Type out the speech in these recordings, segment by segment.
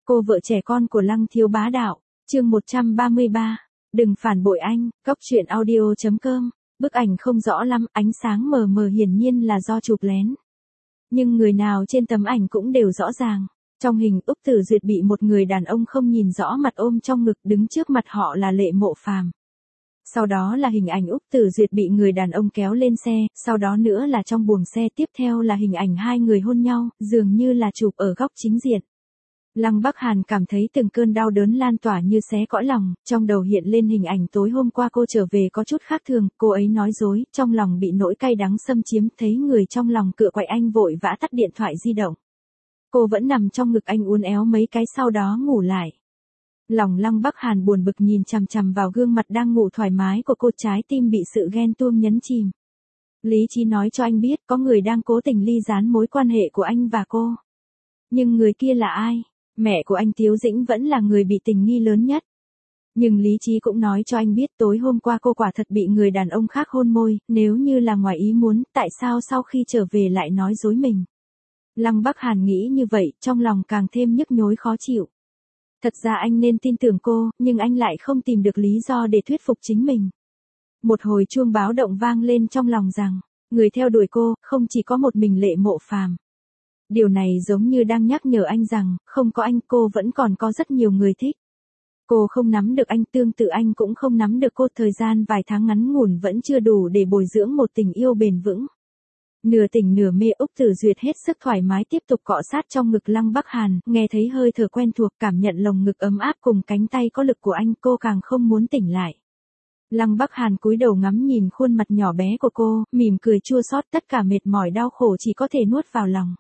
Cô vợ trẻ con của Lăng Thiếu Bá Đạo, chương 133. Đừng phản bội anh, Cóc truyện audio.com. Bức ảnh không rõ lắm, ánh sáng mờ mờ hiển nhiên là do chụp lén. Nhưng người nào trên tấm ảnh cũng đều rõ ràng. Trong hình, Úc Tử Duyệt bị một người đàn ông không nhìn rõ mặt ôm trong ngực, đứng trước mặt họ là Lệ Mộ Phàm. Sau đó là hình ảnh Úc Tử Duyệt bị người đàn ông kéo lên xe, sau đó nữa là trong buồng xe, tiếp theo là hình ảnh hai người hôn nhau, dường như là chụp ở góc chính diện. Lăng Bắc Hàn cảm thấy từng cơn đau đớn lan tỏa như xé cõi lòng, trong đầu hiện lên hình ảnh tối hôm qua cô trở về có chút khác thường, cô ấy nói dối, trong lòng bị nỗi cay đắng xâm chiếm, thấy người trong lòng cựa quậy anh vội vã tắt điện thoại di động. Cô vẫn nằm trong ngực anh uốn éo mấy cái sau đó ngủ lại. Lòng Lăng Bắc Hàn buồn bực nhìn chằm chằm vào gương mặt đang ngủ thoải mái của cô, trái tim bị sự ghen tuông nhấn chìm. Lý trí nói cho anh biết có người đang cố tình ly gián mối quan hệ của anh và cô. Nhưng người kia là ai? Mẹ của anh Tiếu Dĩnh vẫn là người bị tình nghi lớn nhất. Nhưng lý trí cũng nói cho anh biết tối hôm qua cô quả thật bị người đàn ông khác hôn môi, nếu như là ngoài ý muốn, tại sao sau khi trở về lại nói dối mình? Lăng Bắc Hàn nghĩ như vậy, trong lòng càng thêm nhức nhối khó chịu. Thật ra anh nên tin tưởng cô, nhưng anh lại không tìm được lý do để thuyết phục chính mình. Một hồi chuông báo động vang lên trong lòng rằng, người theo đuổi cô, không chỉ có một mình Lệ Mộ Phàm. Điều này giống như đang nhắc nhở anh rằng, không có anh cô vẫn còn có rất nhiều người thích. Cô không nắm được anh, tương tự anh cũng không nắm được cô, thời gian vài tháng ngắn ngủn vẫn chưa đủ để bồi dưỡng một tình yêu bền vững. Nửa tỉnh nửa mê, Úc Tử Duyệt hết sức thoải mái tiếp tục cọ sát trong ngực Lăng Bắc Hàn, nghe thấy hơi thở quen thuộc, cảm nhận lồng ngực ấm áp cùng cánh tay có lực của anh, cô càng không muốn tỉnh lại. Lăng Bắc Hàn cúi đầu ngắm nhìn khuôn mặt nhỏ bé của cô, mỉm cười chua xót, tất cả mệt mỏi đau khổ chỉ có thể nuốt vào lòng.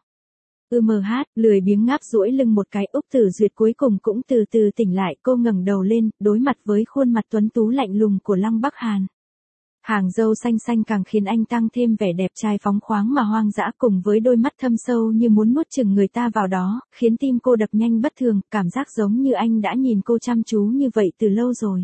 Lười biếng ngáp duỗi lưng một cái, Úc Tử Duyệt cuối cùng cũng từ từ tỉnh lại, cô ngẩng đầu lên, đối mặt với khuôn mặt tuấn tú lạnh lùng của Lăng Bắc Hàn. Hàng râu xanh xanh càng khiến anh tăng thêm vẻ đẹp trai phóng khoáng mà hoang dã, cùng với đôi mắt thâm sâu như muốn nuốt chửng người ta vào đó, khiến tim cô đập nhanh bất thường, cảm giác giống như anh đã nhìn cô chăm chú như vậy từ lâu rồi.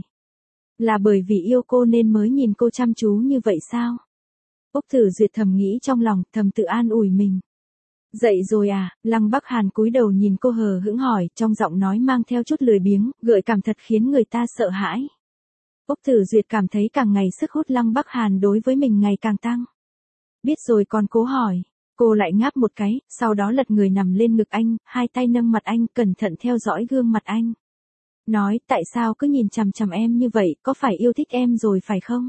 Là bởi vì yêu cô nên mới nhìn cô chăm chú như vậy sao? Úc Tử Duyệt thầm nghĩ trong lòng, thầm tự an ủi mình. Dậy rồi à? Lăng Bắc Hàn cúi đầu nhìn cô hờ hững hỏi, trong giọng nói mang theo chút lười biếng, gợi cảm thật khiến người ta sợ hãi. Úc Tử Duyệt cảm thấy càng ngày sức hút Lăng Bắc Hàn đối với mình ngày càng tăng. Biết rồi còn cố hỏi. Cô lại ngáp một cái, sau đó lật người nằm lên ngực anh, hai tay nâng mặt anh, cẩn thận theo dõi gương mặt anh. Nói, tại sao cứ nhìn chằm chằm em như vậy, có phải yêu thích em rồi phải không?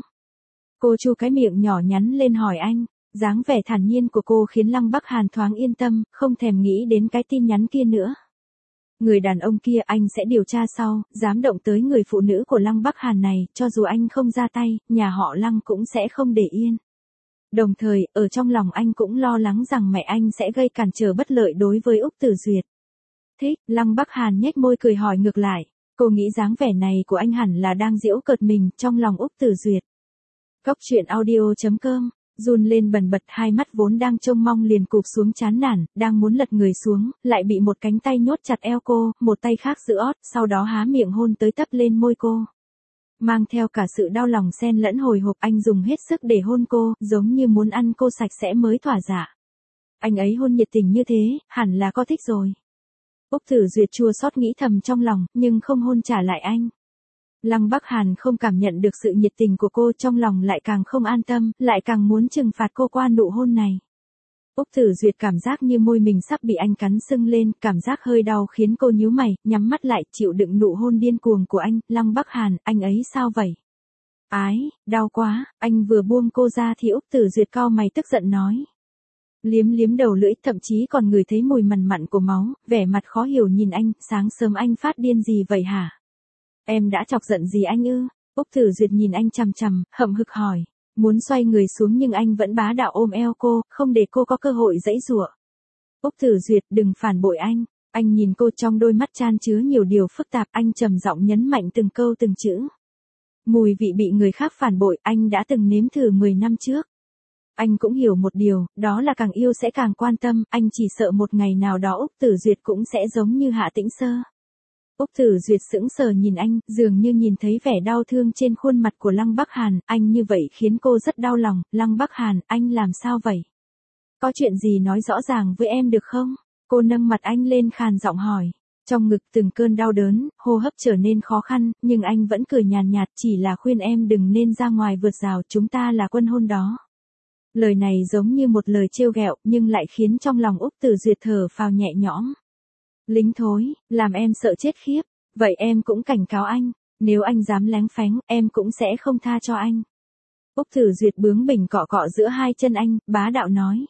Cô chu cái miệng nhỏ nhắn lên hỏi anh. Dáng vẻ thản nhiên của cô khiến Lăng Bắc Hàn thoáng yên tâm, không thèm nghĩ đến cái tin nhắn kia nữa. Người đàn ông kia anh sẽ điều tra sau, dám động tới người phụ nữ của Lăng Bắc Hàn này, cho dù anh không ra tay, nhà họ Lăng cũng sẽ không để yên. Đồng thời, ở trong lòng anh cũng lo lắng rằng mẹ anh sẽ gây cản trở bất lợi đối với Úc Tử Duyệt. Thích, Lăng Bắc Hàn nhếch môi cười hỏi ngược lại, cô nghĩ dáng vẻ này của anh hẳn là đang giễu cợt mình, trong lòng Úc Tử Duyệt. Cóc truyện audio.com. Run lên bần bật, hai mắt vốn đang trông mong liền cụp xuống chán nản, đang muốn lật người xuống, lại bị một cánh tay nhốt chặt eo cô, một tay khác giữ ót, sau đó há miệng hôn tới tấp lên môi cô. Mang theo cả sự đau lòng xen lẫn hồi hộp, anh dùng hết sức để hôn cô, giống như muốn ăn cô sạch sẽ mới thỏa dạ. Anh ấy hôn nhiệt tình như thế, hẳn là có thích rồi. Úc Tử Duyệt chua xót nghĩ thầm trong lòng, nhưng không hôn trả lại anh. Lăng Bắc Hàn không cảm nhận được sự nhiệt tình của cô, trong lòng lại càng không an tâm, lại càng muốn trừng phạt cô qua nụ hôn này. Úc Tử Duyệt cảm giác như môi mình sắp bị anh cắn sưng lên, cảm giác hơi đau khiến cô nhíu mày, nhắm mắt lại, chịu đựng nụ hôn điên cuồng của anh. Lăng Bắc Hàn, anh ấy sao vậy? Ái, đau quá, anh vừa buông cô ra thì Úc Tử Duyệt cau mày tức giận nói. Liếm liếm đầu lưỡi, thậm chí còn ngửi thấy mùi mằn mặn của máu, vẻ mặt khó hiểu nhìn anh, sáng sớm anh phát điên gì vậy hả? Em đã chọc giận gì anh ư? Úc Tử Duyệt nhìn anh chằm chằm, hậm hực hỏi. Muốn xoay người xuống nhưng anh vẫn bá đạo ôm eo cô, không để cô có cơ hội giãy giụa. Úc Tử Duyệt, đừng phản bội anh. Anh nhìn cô, trong đôi mắt chan chứa nhiều điều phức tạp, anh trầm giọng nhấn mạnh từng câu từng chữ. Mùi vị bị người khác phản bội, anh đã từng nếm thử 10 năm trước. Anh cũng hiểu một điều, đó là càng yêu sẽ càng quan tâm, anh chỉ sợ một ngày nào đó Úc Tử Duyệt cũng sẽ giống như Hạ Tĩnh Sơ. Úc Tử Duyệt sững sờ nhìn anh, dường như nhìn thấy vẻ đau thương trên khuôn mặt của Lăng Bắc Hàn, anh như vậy khiến cô rất đau lòng. Lăng Bắc Hàn, anh làm sao vậy? Có chuyện gì nói rõ ràng với em được không? Cô nâng mặt anh lên khàn giọng hỏi. Trong ngực từng cơn đau đớn, hô hấp trở nên khó khăn, nhưng anh vẫn cười nhàn nhạt chỉ là khuyên em đừng nên ra ngoài vượt rào, chúng ta là quân hôn đó. Lời này giống như một lời trêu ghẹo nhưng lại khiến trong lòng Úc Tử Duyệt thở phào nhẹ nhõm. Lính thối, làm em sợ chết khiếp, vậy em cũng cảnh cáo anh, nếu anh dám lén phén, em cũng sẽ không tha cho anh. Úc Tử Duyệt bướng bỉnh cọ cọ giữa hai chân anh, bá đạo nói.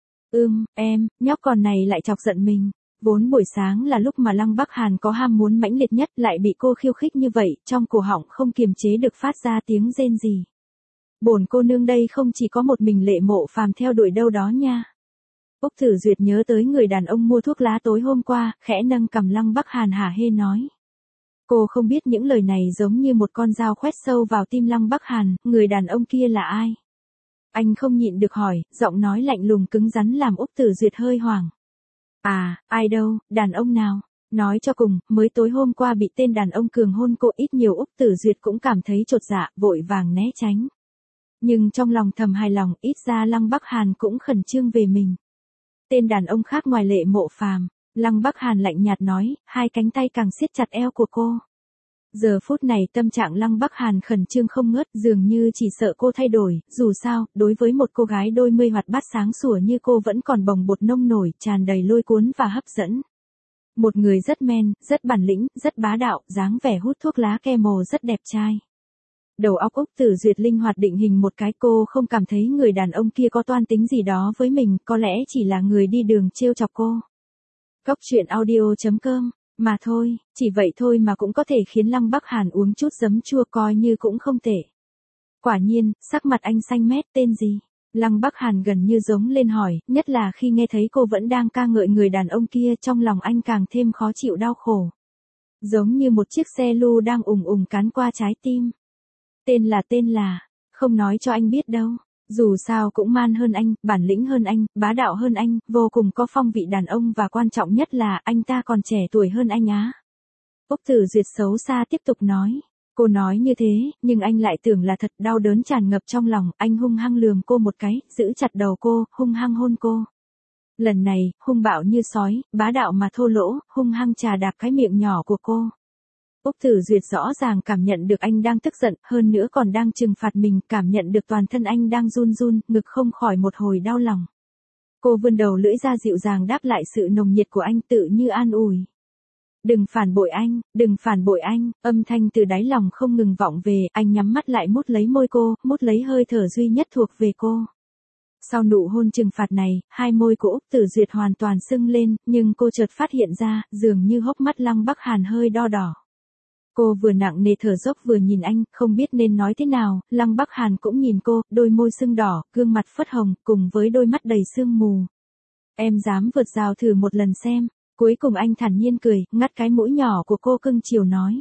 Em, nhóc con này lại chọc giận mình. Vốn buổi sáng là lúc mà Lăng Bắc Hàn có ham muốn mãnh liệt nhất lại bị cô khiêu khích như vậy, trong cổ họng không kiềm chế được phát ra tiếng rên gì. Bổn cô nương đây không chỉ có một mình Lệ Mộ Phàm theo đuổi đâu đó nha. Úc Tử Duyệt nhớ tới người đàn ông mua thuốc lá tối hôm qua, khẽ nâng cằm Lăng Bắc Hàn hả hê nói. Cô không biết những lời này giống như một con dao khoét sâu vào tim Lăng Bắc Hàn, người đàn ông kia là ai? Anh không nhịn được hỏi, giọng nói lạnh lùng cứng rắn làm Úc Tử Duyệt hơi hoảng. À, ai đâu, đàn ông nào? Nói cho cùng, mới tối hôm qua bị tên đàn ông cường hôn cô, ít nhiều Úc Tử Duyệt cũng cảm thấy chột dạ, vội vàng né tránh. Nhưng trong lòng thầm hài lòng, ít ra Lăng Bắc Hàn cũng khẩn trương về mình. Tên đàn ông khác ngoài Lệ Mộ Phàm, Lăng Bắc Hàn lạnh nhạt nói, hai cánh tay càng siết chặt eo của cô. Giờ phút này tâm trạng Lăng Bắc Hàn khẩn trương không ngớt, dường như chỉ sợ cô thay đổi, dù sao, đối với một cô gái đôi mươi hoạt bát sáng sủa như cô vẫn còn bồng bột nông nổi, tràn đầy lôi cuốn và hấp dẫn. Một người rất men, rất bản lĩnh, rất bá đạo, dáng vẻ hút thuốc lá Camel rất đẹp trai. Đầu óc Úc Tử Duyệt linh hoạt định hình một cái, cô không cảm thấy người đàn ông kia có toan tính gì đó với mình, có lẽ chỉ là người đi đường trêu chọc cô. Cóc truyện audio.com, mà thôi, chỉ vậy thôi mà cũng có thể khiến Lăng Bắc Hàn uống chút giấm chua coi như cũng không tệ. Quả nhiên, sắc mặt anh xanh mét, tên gì? Lăng Bắc Hàn gần như giống lên hỏi, nhất là khi nghe thấy cô vẫn đang ca ngợi người đàn ông kia, trong lòng anh càng thêm khó chịu đau khổ. Giống như một chiếc xe lu đang ùng ùng cán qua trái tim. Tên là, không nói cho anh biết đâu. Dù sao cũng man hơn anh, bản lĩnh hơn anh, bá đạo hơn anh, vô cùng có phong vị đàn ông và quan trọng nhất là anh ta còn trẻ tuổi hơn anh á. Úc Tử Duyệt xấu xa tiếp tục nói. Cô nói như thế, nhưng anh lại tưởng là thật, đau đớn tràn ngập trong lòng, anh hung hăng lườm cô một cái, giữ chặt đầu cô, hung hăng hôn cô. Lần này, hung bạo như sói, bá đạo mà thô lỗ, hung hăng chà đạp cái miệng nhỏ của cô. Úc Tử Duyệt rõ ràng cảm nhận được anh đang tức giận, hơn nữa còn đang trừng phạt mình, cảm nhận được toàn thân anh đang run run, ngực không khỏi một hồi đau lòng. Cô vươn đầu lưỡi ra dịu dàng đáp lại sự nồng nhiệt của anh, tự như an ủi. Đừng phản bội anh, đừng phản bội anh, âm thanh từ đáy lòng không ngừng vọng về, anh nhắm mắt lại mút lấy môi cô, mút lấy hơi thở duy nhất thuộc về cô. Sau nụ hôn trừng phạt này, hai môi của Úc Tử Duyệt hoàn toàn sưng lên, nhưng cô chợt phát hiện ra, dường như hốc mắt Lăng Bắc Hàn hơi đo đỏ. Cô vừa nặng nề thở dốc vừa nhìn anh, không biết nên nói thế nào, Lăng Bắc Hàn cũng nhìn cô, đôi môi sưng đỏ, gương mặt phớt hồng, cùng với đôi mắt đầy sương mù. Em dám vượt rào thử một lần xem. Cuối cùng anh thản nhiên cười, ngắt cái mũi nhỏ của cô cưng chiều nói.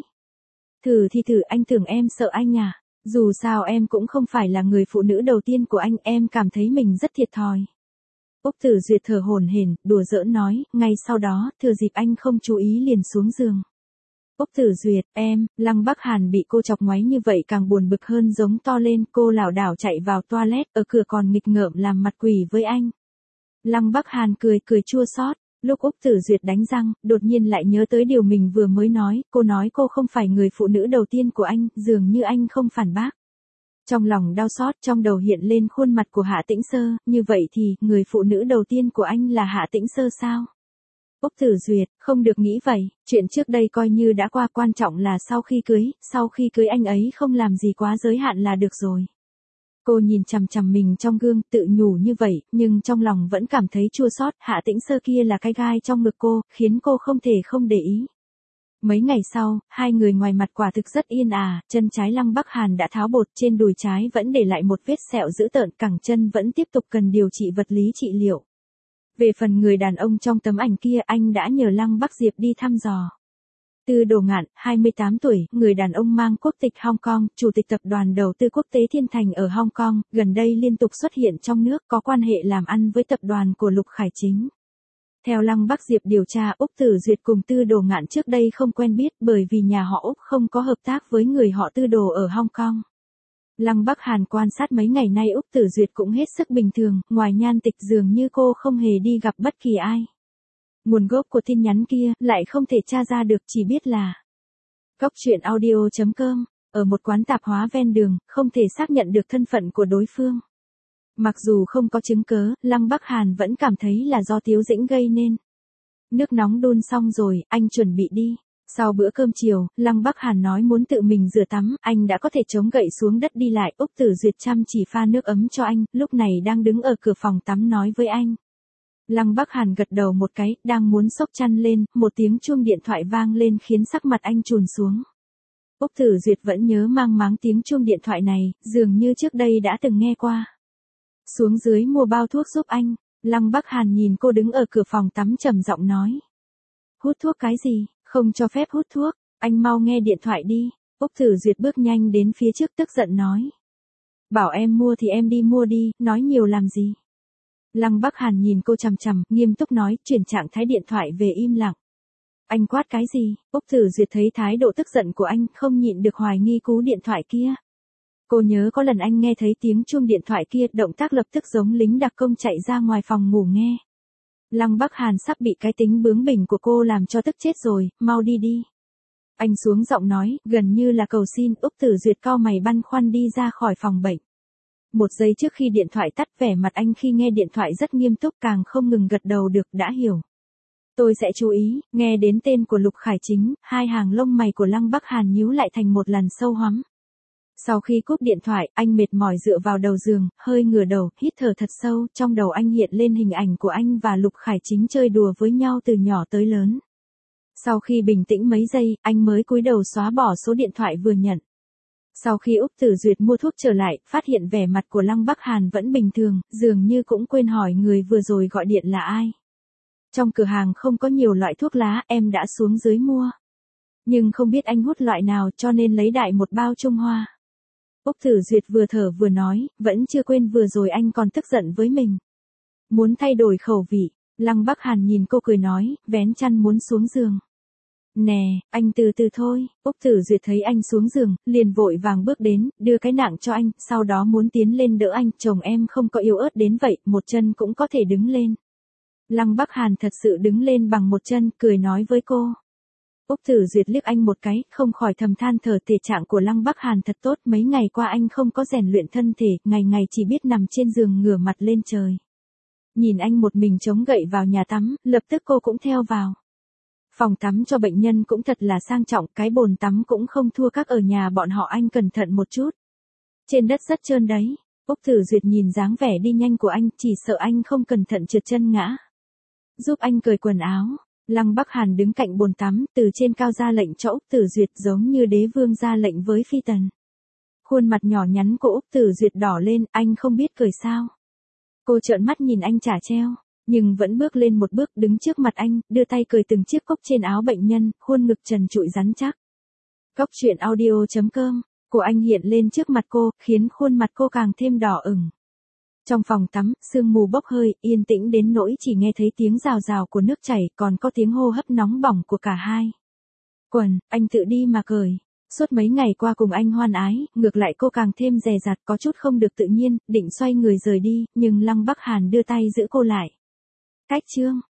Thử thì thử, anh tưởng em sợ anh à? Dù sao em cũng không phải là người phụ nữ đầu tiên của anh, em cảm thấy mình rất thiệt thòi. Úc Tử Duyệt thở hổn hển, đùa giỡn nói, ngay sau đó, thừa dịp anh không chú ý liền xuống giường. Úc Tử Duyệt, em, Lăng Bắc Hàn bị cô chọc ngoáy như vậy càng buồn bực hơn, giống to lên, cô lảo đảo chạy vào toilet, ở cửa còn nghịch ngợm làm mặt quỷ với anh. Lăng Bắc Hàn cười chua xót. Lúc Úc Tử Duyệt đánh răng, đột nhiên lại nhớ tới điều mình vừa mới nói, cô nói cô không phải người phụ nữ đầu tiên của anh, dường như anh không phản bác. Trong lòng đau xót, trong đầu hiện lên khuôn mặt của Hạ Tĩnh Sơ, như vậy thì, người phụ nữ đầu tiên của anh là Hạ Tĩnh Sơ sao? Úc Tử Duyệt, không được nghĩ vậy, chuyện trước đây coi như đã qua, quan trọng là sau khi cưới anh ấy không làm gì quá giới hạn là được rồi. Cô nhìn chằm chằm mình trong gương, tự nhủ như vậy, nhưng trong lòng vẫn cảm thấy chua xót, Hạ Tĩnh Sơ kia là cái gai trong ngực cô, khiến cô không thể không để ý. Mấy ngày sau, hai người ngoài mặt quả thực rất yên ả, chân trái Lăng Bắc Hàn đã tháo bột, trên đùi trái vẫn để lại một vết sẹo dữ tợn, cẳng chân vẫn tiếp tục cần điều trị vật lý trị liệu. Về phần người đàn ông trong tấm ảnh kia, anh đã nhờ Lăng Bắc Diệp đi thăm dò. Tư Đồ Ngạn, 28 tuổi, người đàn ông mang quốc tịch Hong Kong, chủ tịch tập đoàn đầu tư quốc tế Thiên Thành ở Hong Kong, gần đây liên tục xuất hiện trong nước, có quan hệ làm ăn với tập đoàn của Lục Khải Chính. Theo Lăng Bắc Diệp điều tra, Úc Tử Duyệt cùng Tư Đồ Ngạn trước đây không quen biết, bởi vì nhà họ Úc không có hợp tác với người họ Tư Đồ ở Hong Kong. Lăng Bắc Hàn quan sát mấy ngày nay Úc Tử Duyệt cũng hết sức bình thường, ngoài nhan tịch dường như cô không hề đi gặp bất kỳ ai. Nguồn gốc của tin nhắn kia lại không thể tra ra được, chỉ biết là Cóc truyện audio.com, ở một quán tạp hóa ven đường, không thể xác nhận được thân phận của đối phương. Mặc dù không có chứng cớ, Lăng Bắc Hàn vẫn cảm thấy là do Tiếu Dĩnh gây nên. Nước nóng đun xong rồi, anh chuẩn bị đi. Sau bữa cơm chiều, Lăng Bắc Hàn nói muốn tự mình rửa tắm, anh đã có thể chống gậy xuống đất đi lại. Úc Tử Duyệt chăm chỉ pha nước ấm cho anh, lúc này đang đứng ở cửa phòng tắm nói với anh. Lăng Bắc Hàn gật đầu một cái, đang muốn xốc chăn lên, một tiếng chuông điện thoại vang lên khiến sắc mặt anh trùn xuống. Úc Tử Duyệt vẫn nhớ mang máng tiếng chuông điện thoại này, dường như trước đây đã từng nghe qua. Xuống dưới mua bao thuốc giúp anh. Lăng Bắc Hàn nhìn cô đứng ở cửa phòng tắm trầm giọng nói. Hút thuốc cái gì, không cho phép hút thuốc, anh mau nghe điện thoại đi. Úc Tử Duyệt bước nhanh đến phía trước tức giận nói. Bảo em mua thì em đi mua đi, nói nhiều làm gì. Lăng Bắc Hàn nhìn cô chằm chằm, nghiêm túc nói, chuyển trạng thái điện thoại về im lặng. Anh quát cái gì? Úc Tử Duyệt thấy thái độ tức giận của anh, không nhịn được hoài nghi cú điện thoại kia. Cô nhớ có lần anh nghe thấy tiếng chuông điện thoại kia, động tác lập tức giống lính đặc công chạy ra ngoài phòng ngủ nghe. Lăng Bắc Hàn sắp bị cái tính bướng bỉnh của cô làm cho tức chết rồi, mau đi đi. Anh xuống giọng nói, gần như là cầu xin. Úc Tử Duyệt cau mày băn khoăn đi ra khỏi phòng bệnh. Một giây trước khi điện thoại tắt, vẻ mặt anh khi nghe điện thoại rất nghiêm túc, càng không ngừng gật đầu được, đã hiểu. Tôi sẽ chú ý. Nghe đến tên của Lục Khải Chính, hai hàng lông mày của Lăng Bắc Hàn nhíu lại thành một lần sâu hoắm. Sau khi cúp điện thoại, anh mệt mỏi dựa vào đầu giường, hơi ngửa đầu, hít thở thật sâu, trong đầu anh hiện lên hình ảnh của anh và Lục Khải Chính chơi đùa với nhau từ nhỏ tới lớn. Sau khi bình tĩnh mấy giây, anh mới cúi đầu xóa bỏ số điện thoại vừa nhận. Sau khi Úc Tử Duyệt mua thuốc trở lại, phát hiện vẻ mặt của Lăng Bắc Hàn vẫn bình thường, dường như cũng quên hỏi người vừa rồi gọi điện là ai. Trong cửa hàng không có nhiều loại thuốc lá, em đã xuống dưới mua. Nhưng không biết anh hút loại nào cho nên lấy đại một bao Trung Hoa. Úc Tử Duyệt vừa thở vừa nói, vẫn chưa quên vừa rồi anh còn tức giận với mình. Muốn thay đổi khẩu vị. Lăng Bắc Hàn nhìn cô cười nói, vén chăn muốn xuống giường. Nè, anh từ từ thôi. Úc Tử Duyệt thấy anh xuống giường, liền vội vàng bước đến, đưa cái nạng cho anh, sau đó muốn tiến lên đỡ anh. Chồng em không có yếu ớt đến vậy, một chân cũng có thể đứng lên. Lăng Bắc Hàn thật sự đứng lên bằng một chân, cười nói với cô. Úc Tử Duyệt liếc anh một cái, không khỏi thầm than thở, thể trạng của Lăng Bắc Hàn thật tốt, mấy ngày qua anh không có rèn luyện thân thể, ngày ngày chỉ biết nằm trên giường ngửa mặt lên trời. Nhìn anh một mình chống gậy vào nhà tắm, lập tức cô cũng theo vào. Phòng tắm cho bệnh nhân cũng thật là sang trọng, cái bồn tắm cũng không thua các ở nhà bọn họ, anh cẩn thận một chút. Trên đất rất trơn đấy. Úc Tử Duyệt nhìn dáng vẻ đi nhanh của anh, chỉ sợ anh không cẩn thận trượt chân ngã. Giúp anh cởi quần áo. Lăng Bắc Hàn đứng cạnh bồn tắm, từ trên cao ra lệnh cho Úc Tử Duyệt, giống như đế vương ra lệnh với phi tần. Khuôn mặt nhỏ nhắn của Úc Tử Duyệt đỏ lên, anh không biết cười sao. Cô trợn mắt nhìn anh chả treo, nhưng vẫn bước lên một bước, đứng trước mặt anh, đưa tay cởi từng chiếc cốc trên áo bệnh nhân, khuôn ngực trần trụi rắn chắc. Cóc truyện audio.com, của anh hiện lên trước mặt cô, khiến khuôn mặt cô càng thêm đỏ ửng. Trong phòng tắm, sương mù bốc hơi, yên tĩnh đến nỗi chỉ nghe thấy tiếng rào rào của nước chảy, còn có tiếng hô hấp nóng bỏng của cả hai. Quần, anh tự đi mà cởi. Suốt mấy ngày qua cùng anh hoan ái, ngược lại cô càng thêm dè dặt, có chút không được tự nhiên, định xoay người rời đi, nhưng Lăng Bắc Hàn đưa tay giữ cô lại. Cách chương.